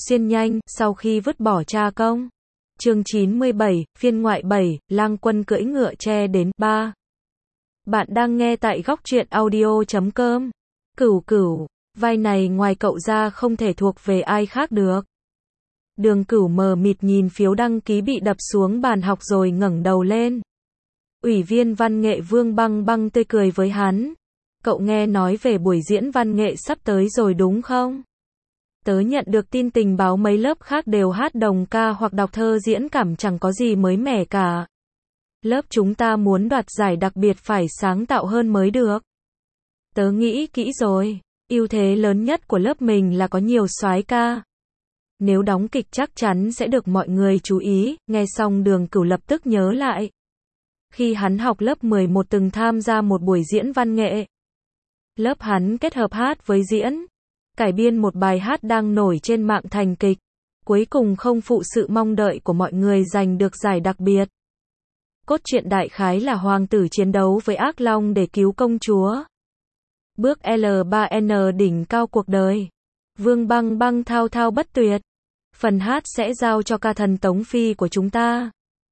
Xuyên nhanh, sau khi vứt bỏ cha công. Chương 97, phiên ngoại 7, lang quân cưỡi ngựa tre đến 3. Bạn đang nghe tại góc truyện audio.com. Cửu, vai này ngoài cậu ra không thể thuộc về ai khác được. Đường Cửu mờ mịt nhìn phiếu đăng ký bị đập xuống bàn học rồi ngẩng đầu lên. Ủy viên văn nghệ Vương Băng Băng tươi cười với hắn. Cậu nghe nói về buổi diễn văn nghệ sắp tới rồi đúng không? Tớ nhận được tin tình báo mấy lớp khác đều hát đồng ca hoặc đọc thơ diễn cảm chẳng có gì mới mẻ cả. Lớp chúng ta muốn đoạt giải đặc biệt phải sáng tạo hơn mới được. Tớ nghĩ kỹ rồi, ưu thế lớn nhất của lớp mình là có nhiều soái ca. Nếu đóng kịch chắc chắn sẽ được mọi người chú ý. Nghe xong Đường Cửu lập tức nhớ lại. Khi hắn học lớp 11 từng tham gia một buổi diễn văn nghệ. Lớp hắn kết hợp hát với diễn, cải biên một bài hát đang nổi trên mạng thành kịch. Cuối cùng không phụ sự mong đợi của mọi người giành được giải đặc biệt. Cốt truyện đại khái là hoàng tử chiến đấu với ác long để cứu công chúa. Bước L3N đỉnh cao cuộc đời. Vương Băng Băng thao thao bất tuyệt. Phần hát sẽ giao cho ca thần Tống Phi của chúng ta.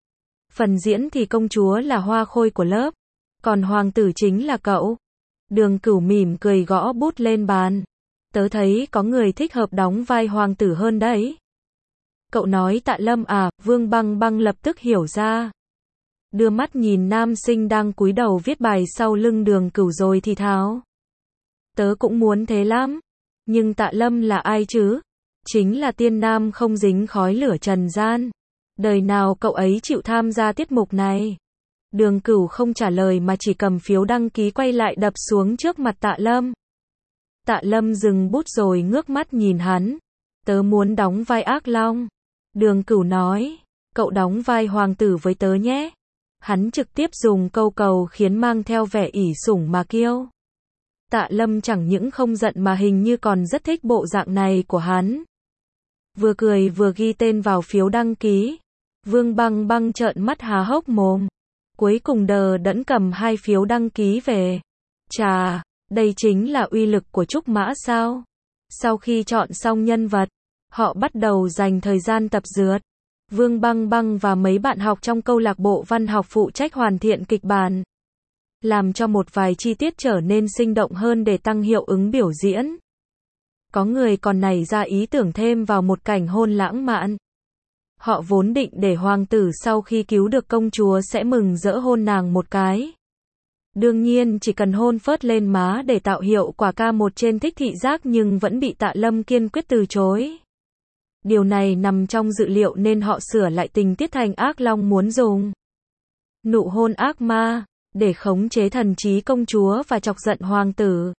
Phần diễn thì công chúa là hoa khôi của lớp. Còn hoàng tử chính là cậu. Đường Cửu mỉm cười gõ bút lên bàn. Tớ thấy có người thích hợp đóng vai hoàng tử hơn đấy. Cậu nói Tạ Lâm à? Vương Băng Băng lập tức hiểu ra. Đưa mắt nhìn nam sinh đang cúi đầu viết bài sau lưng Đường Cửu rồi thì thào. Tớ cũng muốn thế lắm. Nhưng Tạ Lâm là ai chứ? Chính là tiên nam không dính khói lửa trần gian. Đời nào cậu ấy chịu tham gia tiết mục này? Đường Cửu không trả lời mà chỉ cầm phiếu đăng ký quay lại đập xuống trước mặt Tạ Lâm. Tạ Lâm dừng bút rồi ngước mắt nhìn hắn. Tớ muốn đóng vai ác long. Đường Cửu nói. Cậu đóng vai hoàng tử với tớ nhé. Hắn trực tiếp dùng câu cầu khiến mang theo vẻ ỷ sủng mà kiêu. Tạ Lâm chẳng những không giận mà hình như còn rất thích bộ dạng này của hắn. Vừa cười vừa ghi tên vào phiếu đăng ký. Vương Băng Băng trợn mắt há hốc mồm. Cuối cùng đờ đẫn cầm 2 phiếu đăng ký về. Chà, đây chính là uy lực của trúc mã sao? Sau khi chọn xong nhân vật, họ bắt đầu dành thời gian tập dượt. Vương Băng Băng và mấy bạn học trong câu lạc bộ văn học phụ trách hoàn thiện kịch bản. Làm cho một vài chi tiết trở nên sinh động hơn để tăng hiệu ứng biểu diễn. Có người còn nảy ra ý tưởng thêm vào một cảnh hôn lãng mạn. Họ vốn định để hoàng tử sau khi cứu được công chúa sẽ mừng rỡ hôn nàng một cái. Đương nhiên chỉ cần hôn phớt lên má để tạo hiệu quả K1 trên thích thị giác nhưng vẫn bị Tạ Lâm kiên quyết từ chối. Điều này nằm trong dự liệu nên họ sửa lại tình tiết thành ác long muốn dùng nụ hôn ác ma để khống chế thần trí công chúa và chọc giận hoàng tử.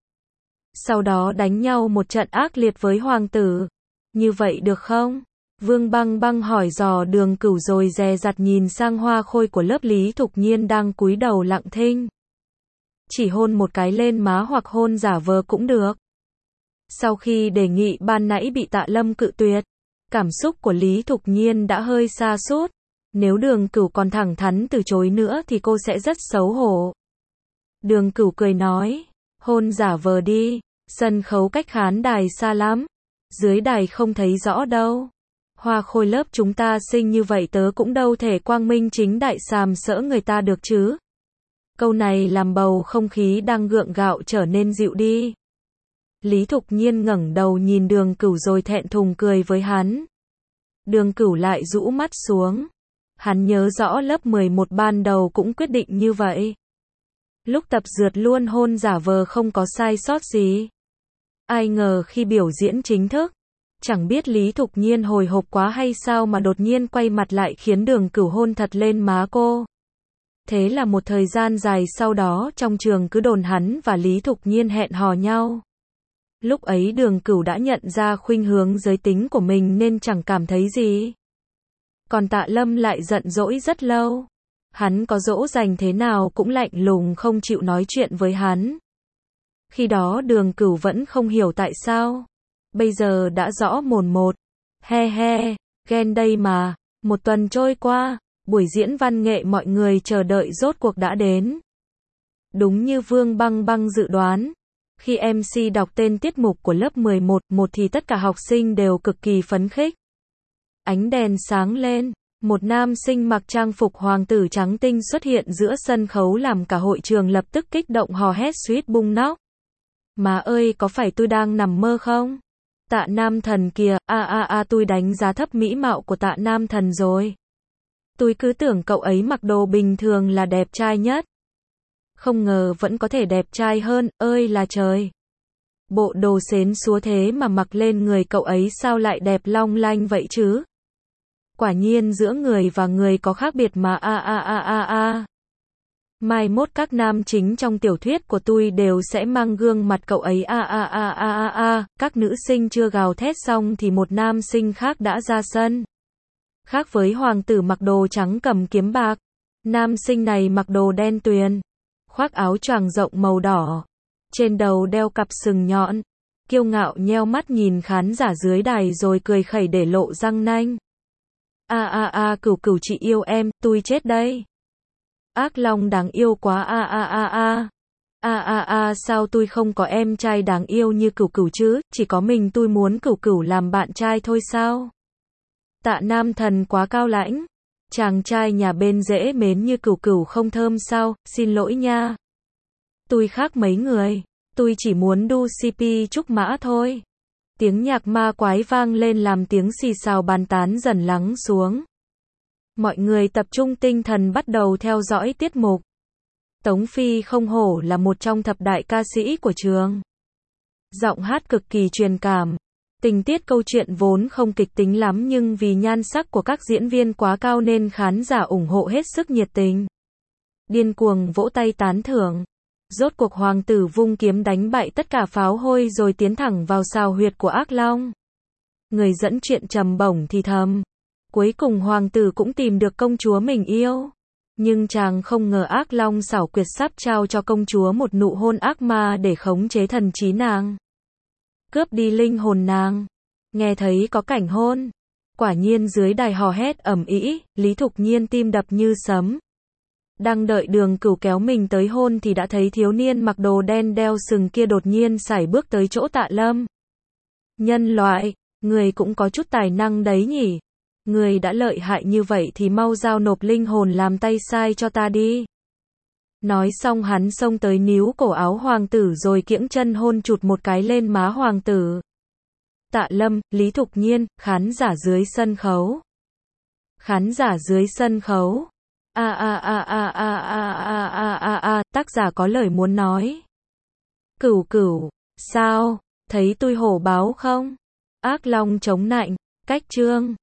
Sau đó đánh nhau một trận ác liệt với hoàng tử. Như vậy được không? Vương Băng Băng hỏi dò Đường Cửu rồi dè dặt nhìn sang hoa khôi của lớp Lý Thục Nhiên đang cúi đầu lặng thinh. Chỉ hôn một cái lên má hoặc hôn giả vờ cũng được. Sau khi đề nghị ban nãy bị Tạ Lâm cự tuyệt, cảm xúc của Lý Thục Nhiên đã hơi sa sút. Nếu Đường Cửu còn thẳng thắn từ chối nữa thì cô sẽ rất xấu hổ. Đường Cửu cười nói, hôn giả vờ đi, sân khấu cách khán đài xa lắm. Dưới đài không thấy rõ đâu. Hoa khôi lớp chúng ta xinh như vậy tớ cũng đâu thể quang minh chính đại sàm sỡ người ta được chứ. Câu này làm bầu không khí đang gượng gạo trở nên dịu đi. Lý Thục Nhiên ngẩng đầu nhìn Đường Cửu rồi thẹn thùng cười với hắn. Đường Cửu lại rũ mắt xuống. Hắn nhớ rõ lớp 11 ban đầu cũng quyết định như vậy. Lúc tập dượt luôn hôn giả vờ không có sai sót gì. Ai ngờ khi biểu diễn chính thức, chẳng biết Lý Thục Nhiên hồi hộp quá hay sao mà đột nhiên quay mặt lại khiến Đường Cửu hôn thật lên má cô. Thế là một thời gian dài sau đó trong trường cứ đồn hắn và Lý Thục Nhiên hẹn hò nhau. Lúc ấy Đường Cửu đã nhận ra khuynh hướng giới tính của mình nên chẳng cảm thấy gì. Còn Tạ Lâm lại giận dỗi rất lâu. Hắn có dỗ dành thế nào cũng lạnh lùng không chịu nói chuyện với hắn. Khi đó Đường Cửu vẫn không hiểu tại sao. Bây giờ đã rõ mồn một. He he, ghen đây mà. Một tuần trôi qua, buổi diễn văn nghệ mọi người chờ đợi rốt cuộc đã đến. Đúng như Vương Băng Băng dự đoán. Khi MC đọc tên tiết mục của lớp 11, thì tất cả học sinh đều cực kỳ phấn khích. Ánh đèn sáng lên, một nam sinh mặc trang phục hoàng tử trắng tinh xuất hiện giữa sân khấu làm cả hội trường lập tức kích động hò hét suýt bung nóc. Má ơi, có phải tôi đang nằm mơ không? Tạ Nam Thần kìa, tôi đánh giá thấp mỹ mạo của Tạ Nam Thần rồi. Tôi cứ tưởng cậu ấy mặc đồ bình thường là đẹp trai nhất. Không ngờ vẫn có thể đẹp trai hơn, ơi là trời. Bộ đồ xến xúa thế mà mặc lên người cậu ấy sao lại đẹp long lanh vậy chứ? Quả nhiên giữa người và người có khác biệt mà Mai mốt các nam chính trong tiểu thuyết của tôi đều sẽ mang gương mặt cậu ấy Các nữ sinh chưa gào thét xong thì một nam sinh khác đã ra sân. Khác với hoàng tử mặc đồ trắng cầm kiếm bạc, nam sinh này mặc đồ đen tuyền, khoác áo choàng rộng màu đỏ, trên đầu đeo cặp sừng nhọn, kiêu ngạo nheo mắt nhìn khán giả dưới đài rồi cười khẩy để lộ răng nanh. Cửu cửu chị yêu em, tôi chết đây. Ác Long đáng yêu quá sao tôi không có em trai đáng yêu như Cửu Cửu chứ, chỉ có mình tôi muốn Cửu Cửu làm bạn trai thôi sao? Tạ Nam Thần quá cao lãnh, chàng trai nhà bên dễ mến như Cửu Cửu không thơm sao, xin lỗi nha. Tôi khác mấy người, tôi chỉ muốn đu CP trúc mã thôi. Tiếng nhạc ma quái vang lên làm tiếng xì xào bàn tán dần lắng xuống. Mọi người tập trung tinh thần bắt đầu theo dõi tiết mục. Tống Phi không hổ là một trong thập đại ca sĩ của trường. Giọng hát cực kỳ truyền cảm. Tình tiết câu chuyện vốn không kịch tính lắm nhưng vì nhan sắc của các diễn viên quá cao nên khán giả ủng hộ hết sức nhiệt tình. Điên cuồng vỗ tay tán thưởng. Rốt cuộc hoàng tử vung kiếm đánh bại tất cả pháo hôi rồi tiến thẳng vào sào huyệt của ác long. Người dẫn chuyện trầm bổng thì thầm. Cuối cùng hoàng tử cũng tìm được công chúa mình yêu. Nhưng chàng không ngờ ác long xảo quyệt sắp trao cho công chúa một nụ hôn ác ma để khống chế thần trí nàng. Cướp đi linh hồn nàng. Nghe thấy có cảnh hôn. Quả nhiên dưới đài hò hét ầm ĩ, Lý Thục Nhiên tim đập như sấm. Đang đợi Đường Cửu kéo mình tới hôn thì đã thấy thiếu niên mặc đồ đen đeo sừng kia đột nhiên sải bước tới chỗ Tạ Lâm. Nhân loại, người cũng có chút tài năng đấy nhỉ. Người đã lợi hại như vậy thì mau giao nộp linh hồn làm tay sai cho ta đi. Nói xong hắn xông tới níu cổ áo hoàng tử rồi kiễng chân hôn chụt một cái lên má hoàng tử. Tạ Lâm, Lý Thục Nhiên, khán giả dưới sân khấu. Khán giả dưới sân khấu. Tác giả có lời muốn nói. Cửu Cửu, sao, thấy tôi hổ báo không? Ác Long chống nạnh, cách chương.